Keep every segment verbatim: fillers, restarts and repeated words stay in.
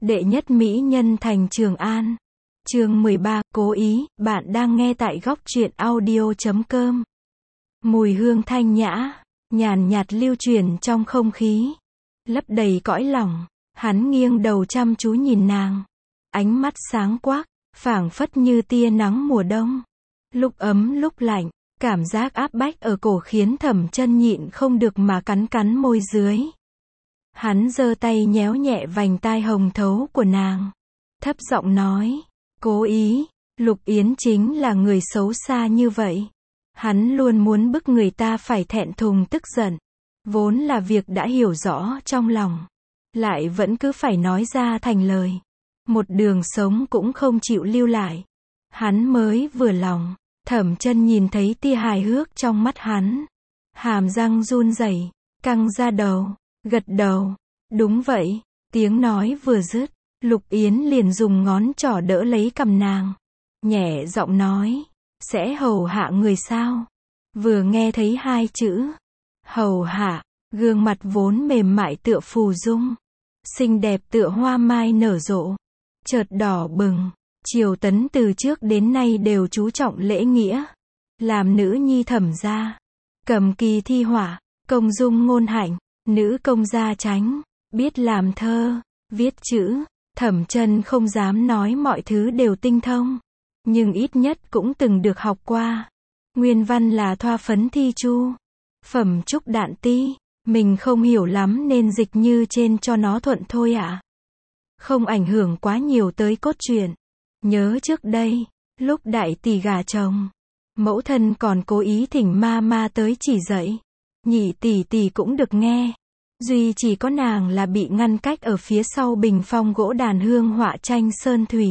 Đệ nhất mỹ nhân thành Trường An. Chương mười ba, cố ý, bạn đang nghe tại góc truyện audio chấm com. Mùi hương thanh nhã, nhàn nhạt lưu truyền trong không khí, lấp đầy cõi lòng. Hắn nghiêng đầu chăm chú nhìn nàng, ánh mắt sáng quắc, phảng phất như tia nắng mùa đông, lúc ấm lúc lạnh, cảm giác áp bách ở cổ khiến Thẩm Chân nhịn không được mà cắn cắn môi dưới. Hắn giơ tay nhéo nhẹ vành tai hồng thấu của nàng, thấp giọng nói, cố ý, Lục Yến chính là người xấu xa như vậy. Hắn luôn muốn bức người ta phải thẹn thùng tức giận, vốn là việc đã hiểu rõ trong lòng, lại vẫn cứ phải nói ra thành lời. Một đường sống cũng không chịu lưu lại. Hắn mới vừa lòng. Thẩm Chân nhìn thấy tia hài hước trong mắt hắn, hàm răng run rẩy, căng ra đầu, gật đầu. Đúng vậy. Tiếng nói vừa dứt, Lục Yến liền dùng ngón trỏ đỡ lấy cằm nàng, nhẹ giọng nói, sẽ hầu hạ người sao? Vừa nghe thấy hai chữ hầu hạ, gương mặt vốn mềm mại tựa phù dung, xinh đẹp tựa hoa mai nở rộ, chợt đỏ bừng. Triều Tấn từ trước đến nay đều chú trọng lễ nghĩa, làm nữ nhi Thẩm gia, cầm kỳ thi họa, công dung ngôn hạnh, nữ công gia tránh, biết làm thơ, viết chữ. Thẩm Chân không dám nói mọi thứ đều tinh thông, nhưng ít nhất cũng từng được học qua. Nguyên văn là thoa phấn thi chu, phẩm trúc đạn ti, mình không hiểu lắm nên dịch như trên cho nó thuận thôi ạ. À. Không ảnh hưởng quá nhiều tới cốt truyện. Nhớ trước đây, lúc đại tỷ gả chồng, mẫu thân còn cố ý thỉnh ma ma tới chỉ dạy, nhị tỷ tỷ cũng được nghe. Duy chỉ có nàng là bị ngăn cách ở phía sau bình phong gỗ đàn hương họa tranh sơn thủy.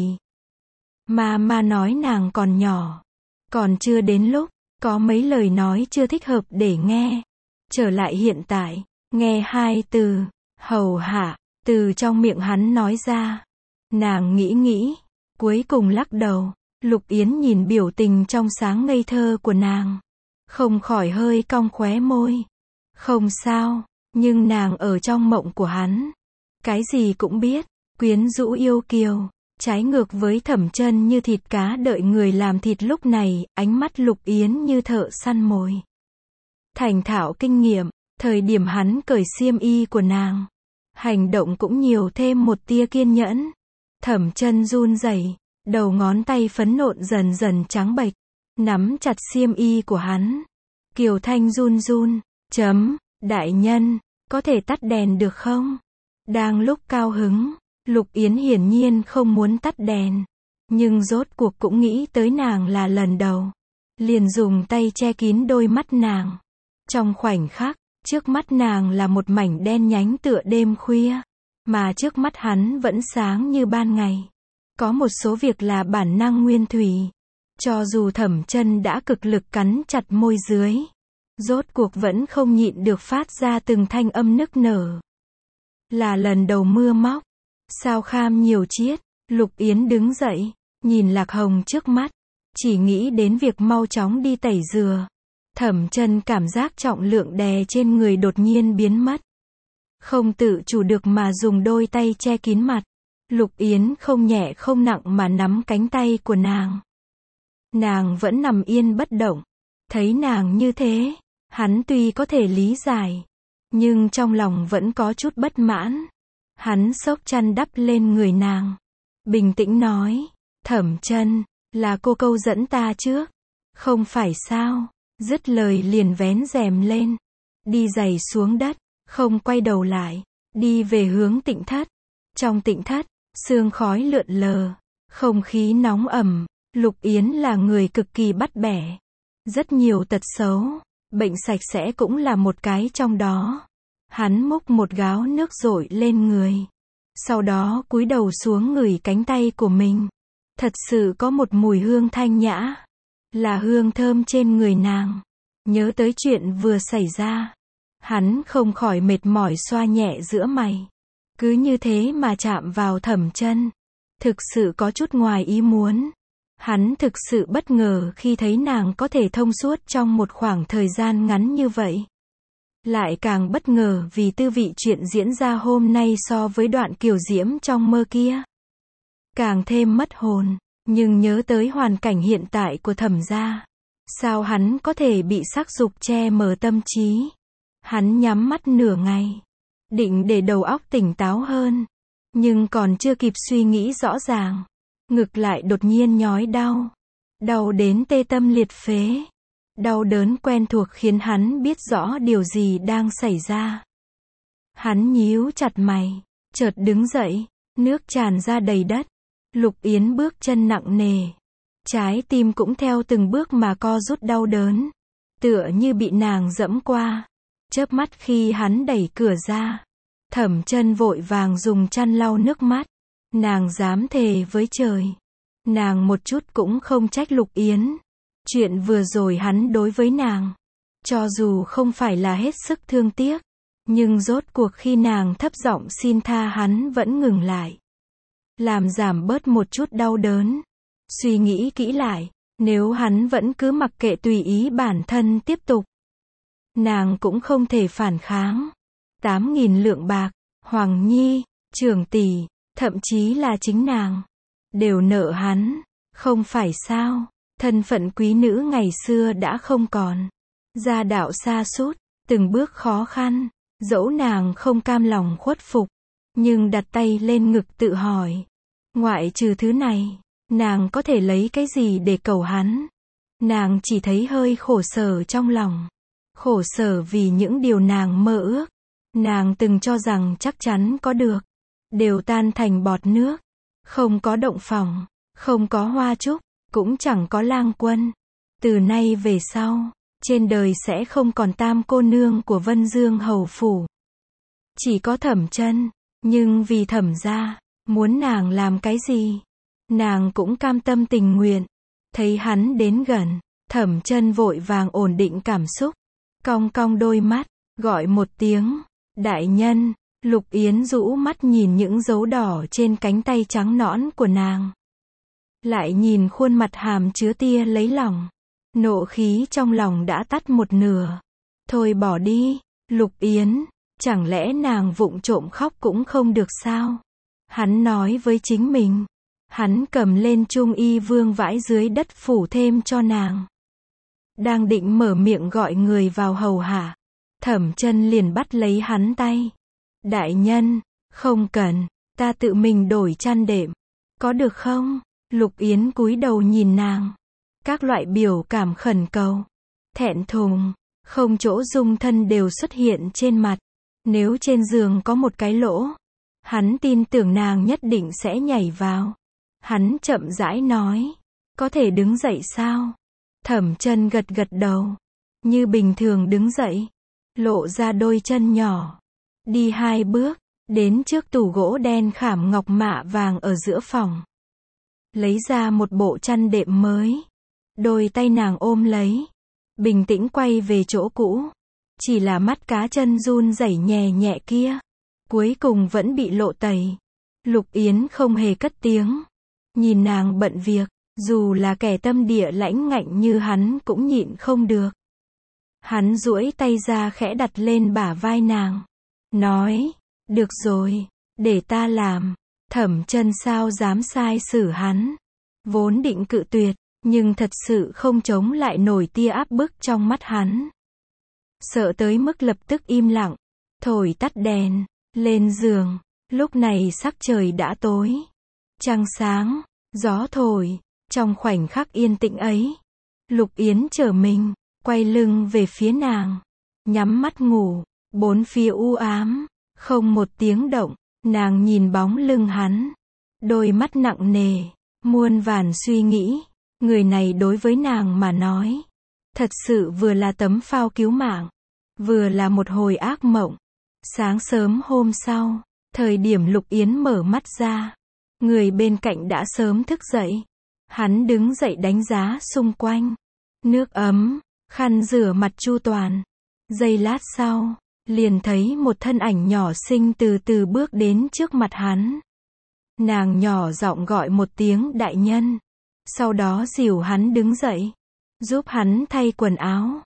Ma ma nói nàng còn nhỏ, còn chưa đến lúc, có mấy lời nói chưa thích hợp để nghe. Trở lại hiện tại, nghe hai từ, hầu hạ, từ trong miệng hắn nói ra. Nàng nghĩ nghĩ, cuối cùng lắc đầu. Lục Yến nhìn biểu tình trong sáng ngây thơ của nàng, không khỏi hơi cong khóe môi. Không sao, nhưng nàng ở trong mộng của hắn, cái gì cũng biết, quyến rũ yêu kiều, trái ngược với Thẩm Chân như thịt cá đợi người làm thịt. Lúc này, ánh mắt Lục Yến như thợ săn mồi, thành thạo kinh nghiệm. Thời điểm hắn cởi xiêm y của nàng, hành động cũng nhiều thêm một tia kiên nhẫn. Thẩm Chân run rẩy, đầu ngón tay phấn nộn dần dần trắng bệch, nắm chặt xiêm y của hắn. Kiều Thanh run run, chấm, đại nhân, có thể tắt đèn được không? Đang lúc cao hứng, Lục Yến hiển nhiên không muốn tắt đèn, nhưng rốt cuộc cũng nghĩ tới nàng là lần đầu, liền dùng tay che kín đôi mắt nàng. Trong khoảnh khắc, trước mắt nàng là một mảnh đen nhánh tựa đêm khuya, mà trước mắt hắn vẫn sáng như ban ngày. Có một số việc là bản năng nguyên thủy, cho dù Thẩm Chân đã cực lực cắn chặt môi dưới, rốt cuộc vẫn không nhịn được phát ra từng thanh âm nức nở. Là lần đầu mưa móc, sao kham nhiều chiết. Lục Yến đứng dậy, nhìn Lạc Hồng trước mắt, chỉ nghĩ đến việc mau chóng đi tẩy rửa. Thẩm Chân cảm giác trọng lượng đè trên người đột nhiên biến mất, không tự chủ được mà dùng đôi tay che kín mặt. Lục Yến không nhẹ không nặng mà nắm cánh tay của nàng. Nàng vẫn nằm yên bất động. Thấy nàng như thế, hắn tuy có thể lý giải, nhưng trong lòng vẫn có chút bất mãn. Hắn xốc chăn đắp lên người nàng, bình tĩnh nói, Thẩm Chân, là cô câu dẫn ta trước, không phải sao? Dứt lời liền vén rèm lên, đi giày xuống đất, không quay đầu lại, đi về hướng Tịnh thất. Trong Tịnh thất, sương khói lượn lờ, không khí nóng ẩm. Lục Yến là người cực kỳ bắt bẻ, rất nhiều tật xấu, bệnh sạch sẽ cũng là một cái trong đó. Hắn múc một gáo nước dội lên người, sau đó cúi đầu xuống ngửi cánh tay của mình. Thật sự có một mùi hương thanh nhã, là hương thơm trên người nàng. Nhớ tới chuyện vừa xảy ra, hắn không khỏi mệt mỏi xoa nhẹ giữa mày. Cứ như thế mà chạm vào Thẩm Chân, thực sự có chút ngoài ý muốn. Hắn thực sự bất ngờ khi thấy nàng có thể thông suốt trong một khoảng thời gian ngắn như vậy. Lại càng bất ngờ vì tư vị chuyện diễn ra hôm nay so với đoạn kiều diễm trong mơ kia. Càng thêm mất hồn, nhưng nhớ tới hoàn cảnh hiện tại của Thẩm gia. Sao hắn có thể bị sắc dục che mờ tâm trí? Hắn nhắm mắt nửa ngày, định để đầu óc tỉnh táo hơn. Nhưng còn chưa kịp suy nghĩ rõ ràng, ngực lại đột nhiên nhói đau. Đau đến tê tâm liệt phế. Đau đớn quen thuộc khiến hắn biết rõ điều gì đang xảy ra. Hắn nhíu chặt mày, chợt đứng dậy, nước tràn ra đầy đất. Lục Yến bước chân nặng nề. Trái tim cũng theo từng bước mà co rút đau đớn. Tựa như bị nàng dẫm qua. Chớp mắt khi hắn đẩy cửa ra. Thẩm Chân vội vàng dùng chăn lau nước mắt. Nàng dám thề với trời. Nàng một chút cũng không trách Lục Yến. Chuyện vừa rồi hắn đối với nàng, cho dù không phải là hết sức thương tiếc, nhưng rốt cuộc khi nàng thấp giọng xin tha hắn vẫn ngừng lại. Làm giảm bớt một chút đau đớn. Suy nghĩ kỹ lại, nếu hắn vẫn cứ mặc kệ tùy ý bản thân tiếp tục, nàng cũng không thể phản kháng. Tám nghìn lượng bạc, Hoàng Nhi, Trưởng tỷ, thậm chí là chính nàng, đều nợ hắn, không phải sao? Thân phận quý nữ ngày xưa đã không còn. Gia đạo sa sút, từng bước khó khăn, dẫu nàng không cam lòng khuất phục, nhưng đặt tay lên ngực tự hỏi, ngoại trừ thứ này, nàng có thể lấy cái gì để cầu hắn? Nàng chỉ thấy hơi khổ sở trong lòng. Khổ sở vì những điều nàng mơ ước, nàng từng cho rằng chắc chắn có được, đều tan thành bọt nước. Không có động phòng, không có hoa trúc, cũng chẳng có lang quân. Từ nay về sau, trên đời sẽ không còn tam cô nương của Vân Dương hầu phủ. Chỉ có Thẩm Chân, nhưng vì Thẩm gia, muốn nàng làm cái gì, nàng cũng cam tâm tình nguyện. Thấy hắn đến gần, Thẩm Chân vội vàng ổn định cảm xúc, cong cong đôi mắt, gọi một tiếng, đại nhân. Lục Yến rũ mắt nhìn những dấu đỏ trên cánh tay trắng nõn của nàng. Lại nhìn khuôn mặt hàm chứa tia lấy lòng. Nộ khí trong lòng đã tắt một nửa. Thôi bỏ đi, Lục Yến, chẳng lẽ nàng vụng trộm khóc cũng không được sao? Hắn nói với chính mình. Hắn cầm lên trung y vương vãi dưới đất phủ thêm cho nàng. Đang định mở miệng gọi người vào hầu hạ, Thẩm Chân liền bắt lấy hắn tay. Đại nhân, không cần, ta tự mình đổi chăn đệm, có được không? Lục Yến cúi đầu nhìn nàng. Các loại biểu cảm khẩn cầu, thẹn thùng, không chỗ dung thân đều xuất hiện trên mặt. Nếu trên giường có một cái lỗ, hắn tin tưởng nàng nhất định sẽ nhảy vào. Hắn chậm rãi nói, có thể đứng dậy sao? Thẩm Chân gật gật đầu, như bình thường đứng dậy, lộ ra đôi chân nhỏ. Đi hai bước, đến trước tủ gỗ đen khảm ngọc mạ vàng ở giữa phòng. Lấy ra một bộ chăn đệm mới. Đôi tay nàng ôm lấy. Bình tĩnh quay về chỗ cũ. Chỉ là mắt cá chân run rẩy nhẹ nhẹ kia. Cuối cùng vẫn bị lộ tẩy. Lục Yến không hề cất tiếng. Nhìn nàng bận việc, dù là kẻ tâm địa lãnh ngạnh như hắn cũng nhịn không được. Hắn duỗi tay ra khẽ đặt lên bả vai nàng. Nói, được rồi, để ta làm. Thẩm Chân sao dám sai xử hắn. Vốn định cự tuyệt, nhưng thật sự không chống lại nổi tia áp bức trong mắt hắn. Sợ tới mức lập tức im lặng, thổi tắt đèn, lên giường. Lúc này sắc trời đã tối. Trăng sáng, gió thổi, trong khoảnh khắc yên tĩnh ấy. Lục Yến trở mình, quay lưng về phía nàng, nhắm mắt ngủ. Bốn phía u ám, không một tiếng động, nàng nhìn bóng lưng hắn. Đôi mắt nặng nề, muôn vàn suy nghĩ. Người này đối với nàng mà nói, thật sự vừa là tấm phao cứu mạng, vừa là một hồi ác mộng. Sáng sớm hôm sau, thời điểm Lục Yến mở mắt ra, người bên cạnh đã sớm thức dậy. Hắn đứng dậy đánh giá xung quanh. Nước ấm, khăn rửa mặt chu toàn. Giây lát sau, liền thấy một thân ảnh nhỏ xinh từ từ bước đến trước mặt hắn. Nàng nhỏ giọng gọi một tiếng đại nhân. Sau đó dìu hắn đứng dậy, giúp hắn thay quần áo.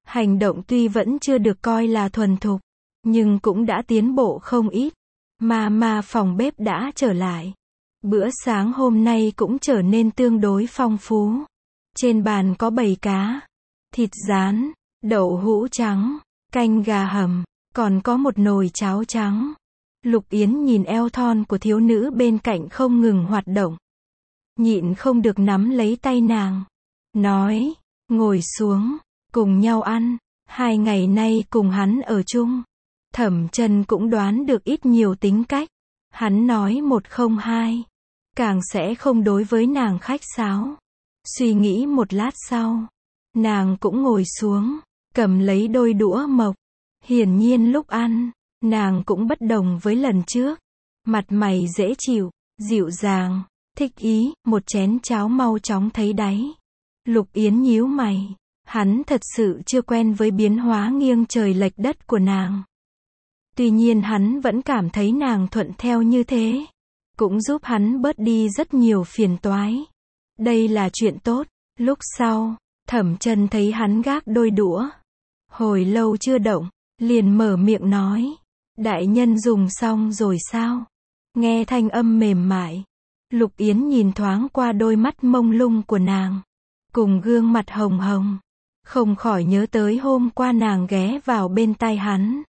Hành động tuy vẫn chưa được coi là thuần thục, nhưng cũng đã tiến bộ không ít. Mama phòng bếp đã trở lại. Bữa sáng hôm nay cũng trở nên tương đối phong phú. Trên bàn có bầy cá, thịt rán, đậu hũ trắng, canh gà hầm, còn có một nồi cháo trắng. Lục Yến nhìn eo thon của thiếu nữ bên cạnh không ngừng hoạt động. Nhịn không được nắm lấy tay nàng. Nói, ngồi xuống, cùng nhau ăn. Hai ngày nay cùng hắn ở chung. Thẩm Chân cũng đoán được ít nhiều tính cách. Hắn nói một không hai. Càng sẽ không đối với nàng khách sáo. Suy nghĩ một lát sau. Nàng cũng ngồi xuống, cầm lấy đôi đũa mộc. Hiển nhiên lúc ăn, nàng cũng bất đồng với lần trước. Mặt mày dễ chịu, dịu dàng, thích ý, một chén cháo mau chóng thấy đáy. Lục Yến nhíu mày. Hắn thật sự chưa quen với biến hóa nghiêng trời lệch đất của nàng. Tuy nhiên hắn vẫn cảm thấy nàng thuận theo như thế. Cũng giúp hắn bớt đi rất nhiều phiền toái. Đây là chuyện tốt. Lúc sau, Thẩm Chân thấy hắn gác đôi đũa. Hồi lâu chưa động, liền mở miệng nói. Đại nhân dùng xong rồi sao? Nghe thanh âm mềm mại. Lục Yến nhìn thoáng qua đôi mắt mông lung của nàng. Cùng gương mặt hồng hồng. Không khỏi nhớ tới hôm qua nàng ghé vào bên tai hắn.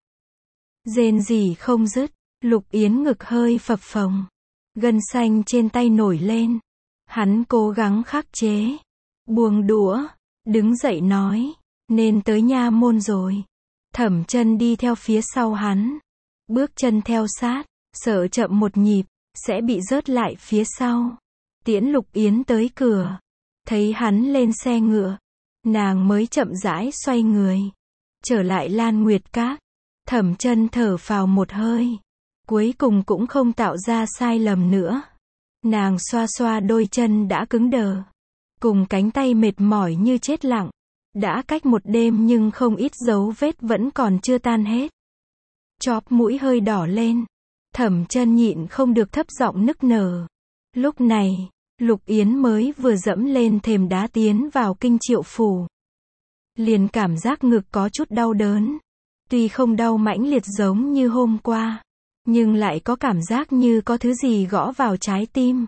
Rên rỉ không dứt. Lục Yến ngực hơi phập phồng. Gân xanh trên tay nổi lên. Hắn cố gắng khắc chế. Buông đũa. Đứng dậy nói. Nên tới nha môn rồi. Thẩm Chân đi theo phía sau hắn. Bước chân theo sát. Sợ chậm một nhịp, sẽ bị rớt lại phía sau. Tiễn Lục Yến tới cửa. Thấy hắn lên xe ngựa. Nàng mới chậm rãi xoay người. Trở lại Lan Nguyệt Các. Thẩm Chân thở phào một hơi. Cuối cùng cũng không tạo ra sai lầm nữa. Nàng xoa xoa đôi chân đã cứng đờ. Cùng cánh tay mệt mỏi như chết lặng. Đã cách một đêm nhưng không ít dấu vết vẫn còn chưa tan hết. Chóp mũi hơi đỏ lên. Thẩm Chân nhịn không được thấp giọng nức nở. Lúc này, Lục Yến mới vừa dẫm lên thềm đá tiến vào Kinh Triệu Phủ. Liền cảm giác ngực có chút đau đớn. Tuy không đau mãnh liệt giống như hôm qua, nhưng lại có cảm giác như có thứ gì gõ vào trái tim.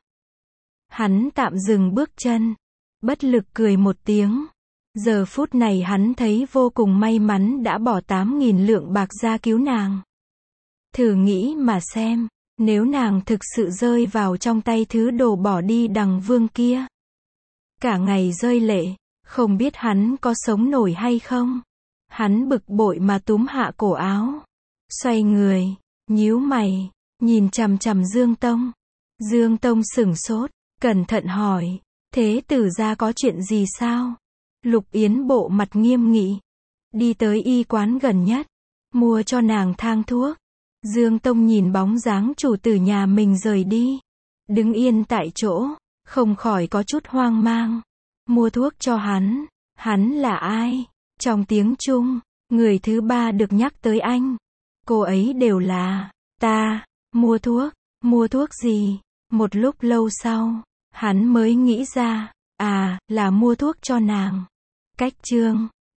Hắn tạm dừng bước chân. Bất lực cười một tiếng. Giờ phút này hắn thấy vô cùng may mắn đã bỏ tám nghìn lượng bạc ra cứu nàng. Thử nghĩ mà xem, nếu nàng thực sự rơi vào trong tay thứ đồ bỏ đi đằng vương kia. Cả ngày rơi lệ, không biết hắn có sống nổi hay không. Hắn bực bội mà túm hạ cổ áo. Xoay người, nhíu mày, nhìn chằm chằm Dương Tông. Dương Tông sửng sốt, cẩn thận hỏi, thế tử gia có chuyện gì sao? Lục Yến bộ mặt nghiêm nghị. Đi tới y quán gần nhất, mua cho nàng thang thuốc. Dương Tông nhìn bóng dáng chủ tử nhà mình rời đi. Đứng yên tại chỗ, không khỏi có chút hoang mang. Mua thuốc cho hắn. Hắn là ai? Trong tiếng Trung, người thứ ba được nhắc tới anh. Cô ấy đều là, ta, mua thuốc, mua thuốc gì? Một lúc lâu sau, hắn mới nghĩ ra, à, là mua thuốc cho nàng. Cách chương